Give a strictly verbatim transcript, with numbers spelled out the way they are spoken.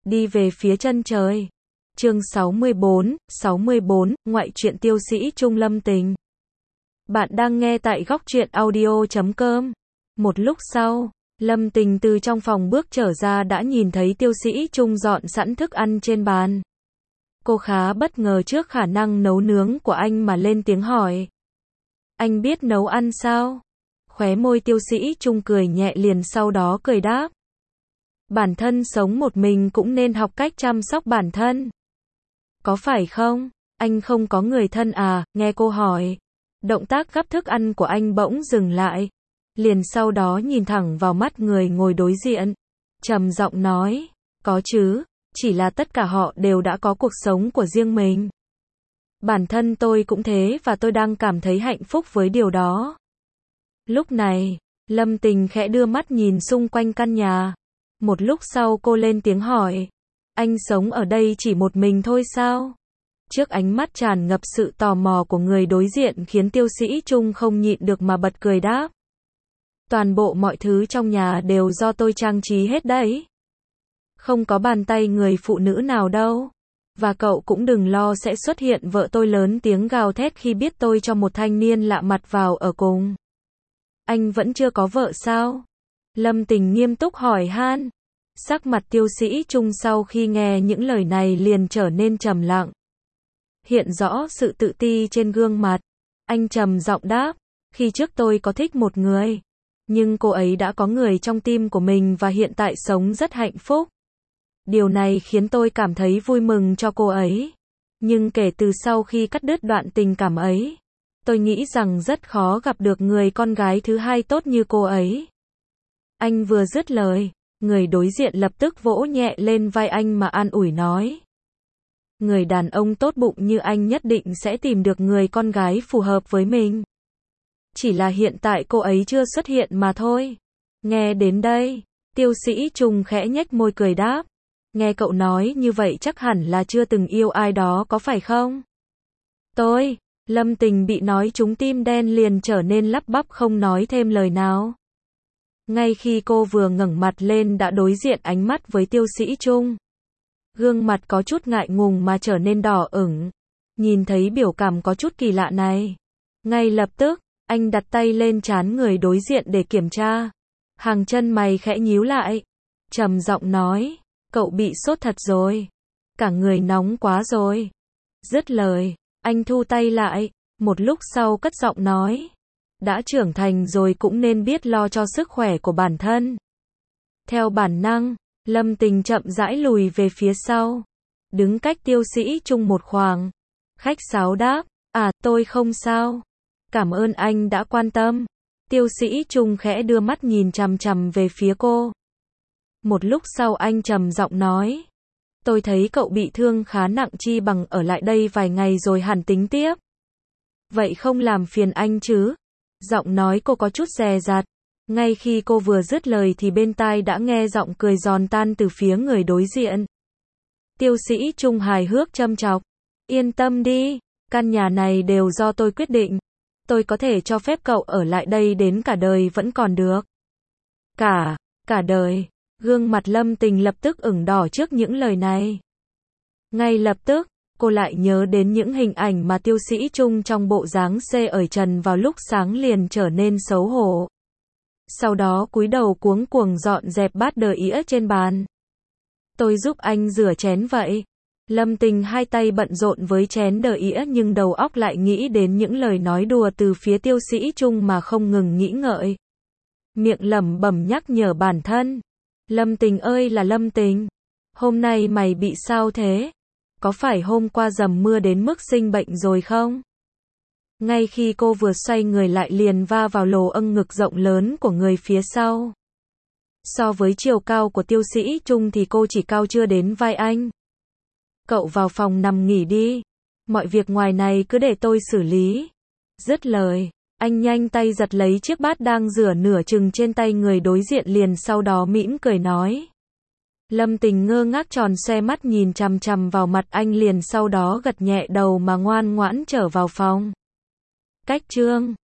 đi về phía chân trời. Chương sáu mươi bốn, sáu mươi bốn, ngoại truyện tiêu sĩ Trung Lâm Tình. Bạn đang nghe tại góc truyện audio chấm com. Một lúc sau, Lâm Tình từ trong phòng bước trở ra đã nhìn thấy tiêu sĩ Trung dọn sẵn thức ăn trên bàn. Cô khá bất ngờ trước khả năng nấu nướng của anh mà lên tiếng hỏi. Anh biết nấu ăn sao? Khóe môi tiêu sĩ Trung cười nhẹ liền sau đó cười đáp. Bản thân sống một mình cũng nên học cách chăm sóc bản thân. Có phải không? Anh không có người thân à? Nghe cô hỏi. Động tác gắp thức ăn của anh bỗng dừng lại. Liền sau đó nhìn thẳng vào mắt người ngồi đối diện. Trầm giọng nói. Có chứ, chỉ là tất cả họ đều đã có cuộc sống của riêng mình. Bản thân tôi cũng thế và tôi đang cảm thấy hạnh phúc với điều đó. Lúc này, Lâm Tình khẽ đưa mắt nhìn xung quanh căn nhà. Một lúc sau cô lên tiếng hỏi. Anh sống ở đây chỉ một mình thôi sao? Trước ánh mắt tràn ngập sự tò mò của người đối diện khiến tiêu sĩ Trung không nhịn được mà bật cười đáp. Toàn bộ mọi thứ trong nhà đều do tôi trang trí hết đấy. Không có bàn tay người phụ nữ nào đâu. Và cậu cũng đừng lo sẽ xuất hiện vợ tôi lớn tiếng gào thét khi biết tôi cho một thanh niên lạ mặt vào ở cùng. Anh vẫn chưa có vợ sao? Lâm Tình nghiêm túc hỏi han. Sắc mặt tiêu sĩ Trung sau khi nghe những lời này liền trở nên trầm lặng. Hiện rõ sự tự ti trên gương mặt. Anh trầm giọng đáp. Khi trước tôi có thích một người. Nhưng cô ấy đã có người trong tim của mình và hiện tại sống rất hạnh phúc. Điều này khiến tôi cảm thấy vui mừng cho cô ấy. Nhưng kể từ sau khi cắt đứt đoạn tình cảm ấy, tôi nghĩ rằng rất khó gặp được người con gái thứ hai tốt như cô ấy. Anh vừa dứt lời, người đối diện lập tức vỗ nhẹ lên vai anh mà an ủi nói. Người đàn ông tốt bụng như anh nhất định sẽ tìm được người con gái phù hợp với mình. Chỉ là hiện tại cô ấy chưa xuất hiện mà thôi. Nghe đến đây, tiêu sĩ Trung khẽ nhếch môi cười đáp. Nghe cậu nói như vậy chắc hẳn là chưa từng yêu ai đó có phải không? Tôi, Lâm Tình bị nói trúng tim đen liền trở nên lắp bắp không nói thêm lời nào. Ngay khi cô vừa ngẩng mặt lên đã đối diện ánh mắt với tiêu sĩ Trung. Gương mặt có chút ngại ngùng mà trở nên đỏ ửng. Nhìn thấy biểu cảm có chút kỳ lạ này. Ngay lập tức, anh đặt tay lên trán người đối diện để kiểm tra. Hàng chân mày khẽ nhíu lại. Trầm giọng nói. Cậu bị sốt thật rồi. Cả người nóng quá rồi. Dứt lời, anh thu tay lại. Một lúc sau cất giọng nói. Đã trưởng thành rồi cũng nên biết lo cho sức khỏe của bản thân. Theo bản năng, Lâm Tình chậm rãi lùi về phía sau. Đứng cách tiêu sĩ Trung một khoảng. Khách sáo đáp. À, tôi không sao. Cảm ơn anh đã quan tâm. Tiêu sĩ Trung khẽ đưa mắt nhìn chằm chằm về phía cô. Một lúc sau anh trầm giọng nói. Tôi thấy cậu bị thương khá nặng chi bằng ở lại đây vài ngày rồi hẳn tính tiếp. Vậy không làm phiền anh chứ? Giọng nói cô có chút dè dặt. Ngay khi cô vừa dứt lời thì bên tai đã nghe giọng cười giòn tan từ phía người đối diện. Tiêu sĩ Trung hài hước châm chọc. Yên tâm đi, căn nhà này đều do tôi quyết định. Tôi có thể cho phép cậu ở lại đây đến cả đời vẫn còn được. Cả, cả đời. Gương mặt Lâm Tình lập tức ửng đỏ trước những lời này. Ngay lập tức, cô lại nhớ đến những hình ảnh mà tiêu sĩ Trung trong bộ dáng xê ở trần vào lúc sáng liền trở nên xấu hổ. Sau đó cúi đầu cuống cuồng dọn dẹp bát đờ ĩa trên bàn. Tôi giúp anh rửa chén vậy. Lâm Tình hai tay bận rộn với chén đờ ĩa nhưng đầu óc lại nghĩ đến những lời nói đùa từ phía tiêu sĩ Trung mà không ngừng nghĩ ngợi. Miệng lẩm bẩm nhắc nhở bản thân. Lâm Tình ơi là Lâm Tình. Hôm nay mày bị sao thế? Có phải hôm qua dầm mưa đến mức sinh bệnh rồi không? Ngay khi cô vừa xoay người lại liền va vào lồ âng ngực rộng lớn của người phía sau. So với chiều cao của tiêu sĩ Trung thì cô chỉ cao chưa đến vai anh. Cậu vào phòng nằm nghỉ đi. Mọi việc ngoài này cứ để tôi xử lý. Dứt lời, anh nhanh tay giật lấy chiếc bát đang rửa nửa chừng trên tay người đối diện liền sau đó mỉm cười nói. Lâm Tình ngơ ngác tròn xoe mắt nhìn chằm chằm vào mặt anh liền sau đó gật nhẹ đầu mà ngoan ngoãn trở vào phòng. Cách chương